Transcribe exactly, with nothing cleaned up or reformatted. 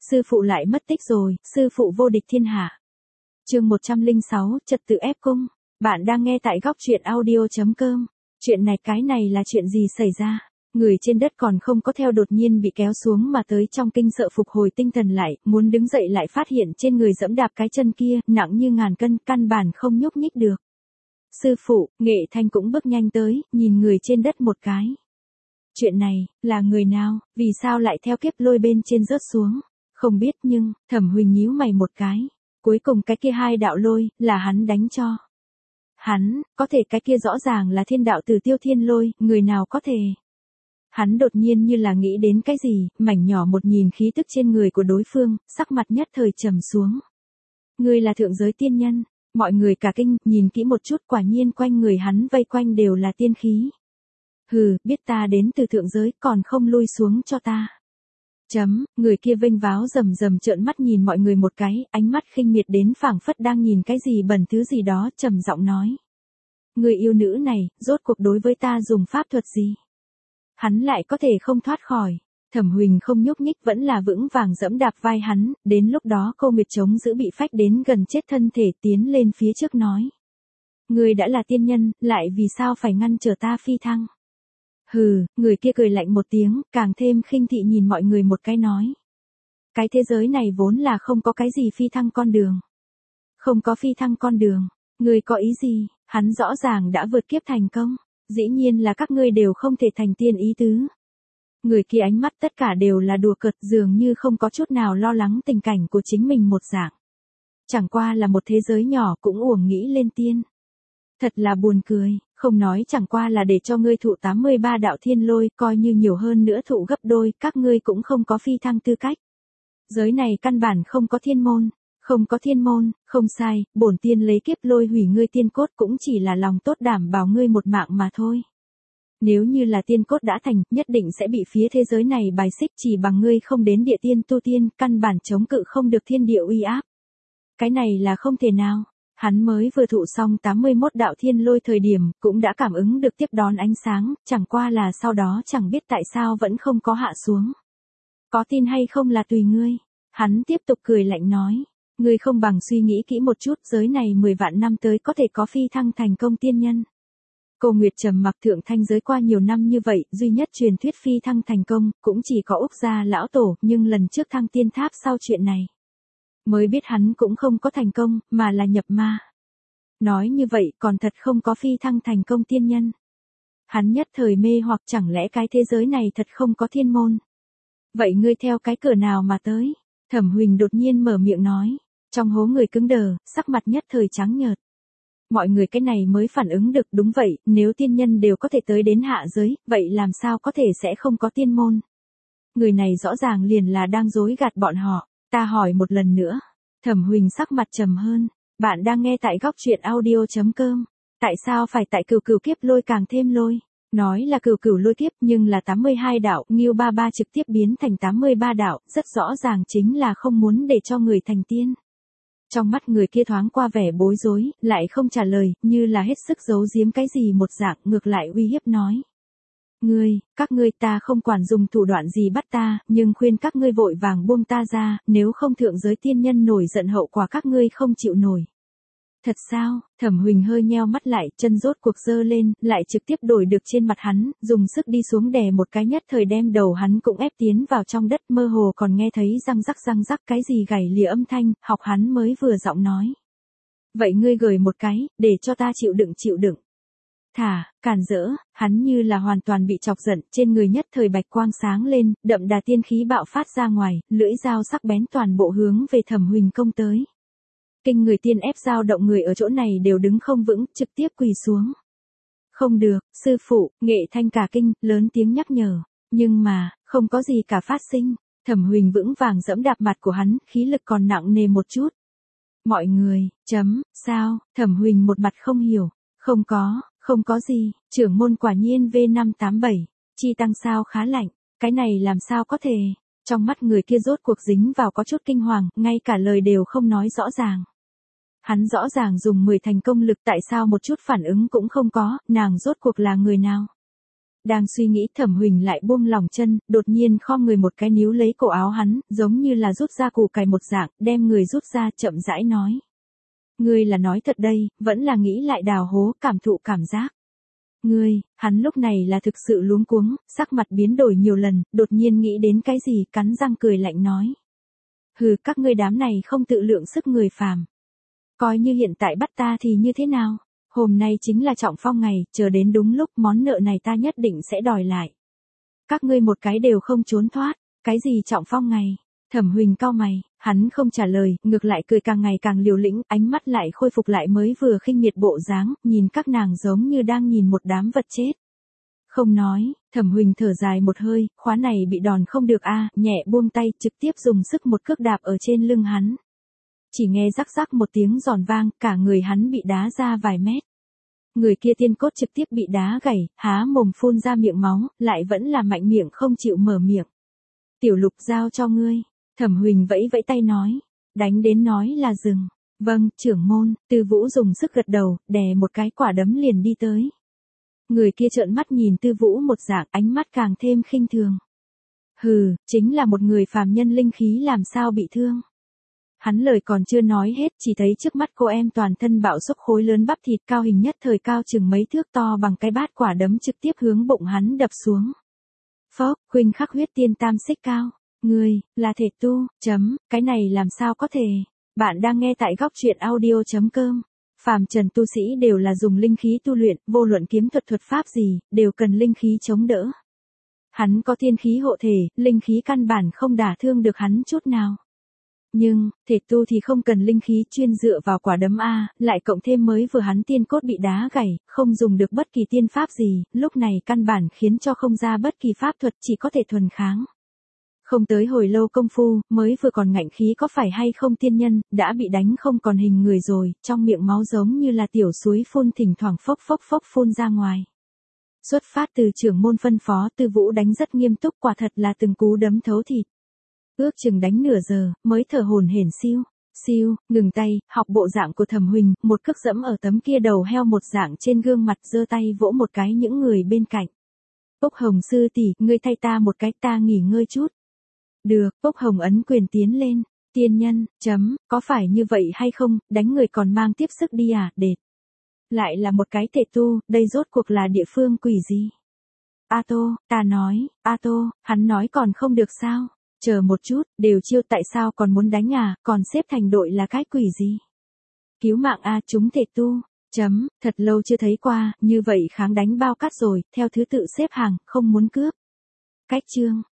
sư phụ lại mất tích rồi, sư phụ vô địch thiên hạ. Chương một trăm lẻ sáu, trật tự ép cung. Bạn đang nghe tại góc truyện audio chấm com. Chuyện này cái này là chuyện gì xảy ra? Người trên đất còn không có theo đột nhiên bị kéo xuống mà tới trong kinh sợ phục hồi tinh thần lại, muốn đứng dậy lại phát hiện trên người giẫm đạp cái chân kia, nặng như ngàn cân, căn bản không nhúc nhích được. Sư phụ, Nghệ Thanh cũng bước nhanh tới, nhìn người trên đất một cái. Chuyện này, là người nào, vì sao lại theo kiếp lôi bên trên rớt xuống? Không biết nhưng, Thẩm Huỳnh nhíu mày một cái. Cuối cùng cái kia hai đạo lôi, là hắn đánh cho. Hắn, có thể cái kia rõ ràng là thiên đạo từ Tiêu Thiên Lôi, người nào có thể. Hắn đột nhiên như là nghĩ đến cái gì, mảnh nhỏ một nhìn khí tức trên người của đối phương, sắc mặt nhất thời trầm xuống. Ngươi là thượng giới tiên nhân, mọi người cả kinh, nhìn kỹ một chút quả nhiên quanh người hắn vây quanh đều là tiên khí. Hừ, biết ta đến từ thượng giới, còn không lui xuống cho ta. Chấm, người kia vênh váo rầm rầm trợn mắt nhìn mọi người một cái, ánh mắt khinh miệt đến phảng phất đang nhìn cái gì bẩn thứ gì đó, trầm giọng nói. Người yêu nữ này, rốt cuộc đối với ta dùng pháp thuật gì? Hắn lại có thể không thoát khỏi. Thẩm Huỳnh không nhúc nhích vẫn là vững vàng dẫm đạp vai hắn, đến lúc đó Cô Nguyệt chống giữ bị phách đến gần chết thân thể tiến lên phía trước nói. Người đã là tiên nhân, lại vì sao phải ngăn trở ta phi thăng? Hừ, người kia cười lạnh một tiếng, càng thêm khinh thị nhìn mọi người một cái nói. Cái thế giới này vốn là không có cái gì phi thăng con đường. Không có phi thăng con đường, người có ý gì, hắn rõ ràng đã vượt kiếp thành công, dĩ nhiên là các ngươi đều không thể thành tiên ý tứ. Người kia ánh mắt tất cả đều là đùa cợt dường như không có chút nào lo lắng tình cảnh của chính mình một dạng. Chẳng qua là một thế giới nhỏ cũng uổng nghĩ lên tiên. Thật là buồn cười, không nói chẳng qua là để cho ngươi thụ tám mươi ba đạo thiên lôi, coi như nhiều hơn nữa thụ gấp đôi, các ngươi cũng không có phi thăng tư cách. Giới này căn bản không có thiên môn, không có thiên môn, không sai, bổn tiên lấy kiếp lôi hủy ngươi tiên cốt cũng chỉ là lòng tốt đảm bảo ngươi một mạng mà thôi. Nếu như là tiên cốt đã thành, nhất định sẽ bị phía thế giới này bài xích chỉ bằng ngươi không đến địa tiên tu tiên, căn bản chống cự không được thiên địa uy áp. Cái này là không thể nào. Hắn mới vừa thụ xong tám mươi mốt đạo thiên lôi thời điểm, cũng đã cảm ứng được tiếp đón ánh sáng, chẳng qua là sau đó chẳng biết tại sao vẫn không có hạ xuống. Có tin hay không là tùy ngươi. Hắn tiếp tục cười lạnh nói. Ngươi không bằng suy nghĩ kỹ một chút, giới này mười vạn năm tới có thể có phi thăng thành công tiên nhân. Cô Nguyệt trầm mặc thượng thanh giới qua nhiều năm như vậy, duy nhất truyền thuyết phi thăng thành công, cũng chỉ có Úc gia lão tổ, nhưng lần trước thăng tiên tháp sau chuyện này. Mới biết hắn cũng không có thành công, mà là nhập ma. Nói như vậy còn thật không có phi thăng thành công tiên nhân. Hắn nhất thời mê hoặc chẳng lẽ cái thế giới này thật không có thiên môn. Vậy ngươi theo cái cửa nào mà tới? Thẩm Huỳnh đột nhiên mở miệng nói. Trong hố người cứng đờ, sắc mặt nhất thời trắng nhợt. Mọi người cái này mới phản ứng được đúng vậy, nếu tiên nhân đều có thể tới đến hạ giới, vậy làm sao có thể sẽ không có tiên môn? Người này rõ ràng liền là đang dối gạt bọn họ. Ta hỏi một lần nữa. Thẩm Huỳnh sắc mặt trầm hơn. Bạn đang nghe tại góc truyện audio chấm com. Tại sao phải tại cửu cửu kiếp lôi càng thêm lôi? Nói là cửu cửu lôi kiếp nhưng là tám mươi hai đạo, Ngưu ba ba trực tiếp biến thành tám mươi ba đạo, rất rõ ràng chính là không muốn để cho người thành tiên. Trong mắt người kia thoáng qua vẻ bối rối, lại không trả lời, như là hết sức giấu giếm cái gì một dạng, ngược lại uy hiếp nói. Ngươi, các ngươi ta không quản dùng thủ đoạn gì bắt ta, nhưng khuyên các ngươi vội vàng buông ta ra, nếu không thượng giới tiên nhân nổi giận hậu quả các ngươi không chịu nổi. Thật sao? Thẩm Huỳnh hơi nheo mắt lại, chân rốt cuộc giơ lên, lại trực tiếp đổi được trên mặt hắn, dùng sức đi xuống đè một cái nhất thời đem đầu hắn cũng ép tiến vào trong đất, mơ hồ còn nghe thấy răng rắc răng rắc cái gì gảy lìa âm thanh, học hắn mới vừa giọng nói. Vậy ngươi gửi một cái, để cho ta chịu đựng chịu đựng. Thả, cản rỡ, hắn như là hoàn toàn bị chọc giận, trên người nhất thời bạch quang sáng lên, đậm đà tiên khí bạo phát ra ngoài, lưỡi dao sắc bén toàn bộ hướng về Thẩm Huỳnh công tới. Kinh người tiên ép dao động người ở chỗ này đều đứng không vững, trực tiếp quỳ xuống. Không được, sư phụ, Nghệ Thanh cả kinh, lớn tiếng nhắc nhở, nhưng mà, không có gì cả phát sinh. Thẩm Huỳnh vững vàng dẫm đạp mặt của hắn, khí lực còn nặng nề một chút. Mọi người, chấm, sao? Thẩm Huỳnh một mặt không hiểu, không có. Không có gì, trưởng môn quả nhiên V năm tám bảy, chi tăng sao khá lạnh, cái này làm sao có thể, trong mắt người kia rốt cuộc dính vào có chút kinh hoàng, ngay cả lời đều không nói rõ ràng. Hắn rõ ràng dùng mười thành công lực tại sao một chút phản ứng cũng không có, nàng rốt cuộc là người nào? Đang suy nghĩ Thẩm Huỳnh lại buông lỏng chân, đột nhiên khom người một cái níu lấy cổ áo hắn, giống như là rút ra củ cải một dạng, đem người rút ra chậm rãi nói. Ngươi là nói thật đây, vẫn là nghĩ lại đào hố, cảm thụ cảm giác. Ngươi, hắn lúc này là thực sự luống cuống, sắc mặt biến đổi nhiều lần, đột nhiên nghĩ đến cái gì, cắn răng cười lạnh nói. Hừ, các ngươi đám này không tự lượng sức người phàm. Coi như hiện tại bắt ta thì như thế nào? Hôm nay chính là trọng phong ngày, chờ đến đúng lúc món nợ này ta nhất định sẽ đòi lại. Các ngươi một cái đều không trốn thoát, cái gì trọng phong ngày? Thẩm Huỳnh cau mày, hắn không trả lời, ngược lại cười càng ngày càng liều lĩnh, ánh mắt lại khôi phục lại mới vừa khinh miệt bộ dáng, nhìn các nàng giống như đang nhìn một đám vật chết. Không nói, Thẩm Huỳnh thở dài một hơi, khóa này bị đòn không được a, nhẹ buông tay, trực tiếp dùng sức một cước đạp ở trên lưng hắn. Chỉ nghe rắc rắc một tiếng giòn vang, cả người hắn bị đá ra vài mét. Người kia tiên cốt trực tiếp bị đá gãy, há mồm phun ra miệng máu, lại vẫn là mạnh miệng không chịu mở miệng. Tiểu Lục giao cho ngươi. Thẩm Huỳnh vẫy vẫy tay nói, đánh đến nói là dừng. Vâng, trưởng môn. Tư Vũ dùng sức gật đầu, đè một cái quả đấm liền đi tới. Người kia trợn mắt nhìn Tư Vũ một dạng, ánh mắt càng thêm khinh thường. Hừ, chính là một người phàm nhân linh khí làm sao bị thương. Hắn lời còn chưa nói hết, chỉ thấy trước mắt cô em toàn thân bạo xúc khối lớn bắp thịt cao hình nhất thời cao chừng mấy thước to bằng cái bát quả đấm trực tiếp hướng bụng hắn đập xuống. Phốc, khuynh khắc huyết tiên tam xích cao. Ngươi, là thể tu, chấm, cái này làm sao có thể. Bạn đang nghe tại góc truyện audio.com. Phàm trần tu sĩ đều là dùng linh khí tu luyện, vô luận kiếm thuật thuật pháp gì, đều cần linh khí chống đỡ. Hắn có thiên khí hộ thể, linh khí căn bản không đả thương được hắn chút nào. Nhưng, thể tu thì không cần linh khí chuyên dựa vào quả đấm A, lại cộng thêm mới vừa hắn tiên cốt bị đá gãy, không dùng được bất kỳ tiên pháp gì, lúc này căn bản khiến cho không ra bất kỳ pháp thuật, chỉ có thể thuần kháng. Không tới hồi lâu công phu, mới vừa còn ngạnh khí có phải hay không tiên nhân, đã bị đánh không còn hình người rồi, trong miệng máu giống như là tiểu suối phun thỉnh thoảng phốc phốc phốc phun ra ngoài. Xuất phát từ trưởng môn phân phó, Tư Vũ đánh rất nghiêm túc, quả thật là từng cú đấm thấu thịt. Ước chừng đánh nửa giờ, mới thở hổn hển siêu, siêu, ngừng tay, học bộ dạng của Thẩm Huỳnh, một cước dẫm ở tấm kia đầu heo một dạng trên gương mặt, giơ tay vỗ một cái những người bên cạnh. Úc Hồng sư tỷ, ngươi thay ta một cái, ta nghỉ ngơi chút. Được, Úc Hồng ấn quyền tiến lên, tiên nhân, chấm, có phải như vậy hay không, đánh người còn mang tiếp sức đi à, đệt. Lại là một cái thể tu, đây rốt cuộc là địa phương quỷ gì? A Tô, ta nói, A Tô, hắn nói còn không được sao? Chờ một chút, đều chiêu tại sao còn muốn đánh à, còn xếp thành đội là cái quỷ gì? Cứu mạng a, chúng thể tu, chấm, thật lâu chưa thấy qua, như vậy kháng đánh bao cát rồi, theo thứ tự xếp hàng, không muốn cướp. Cách chương,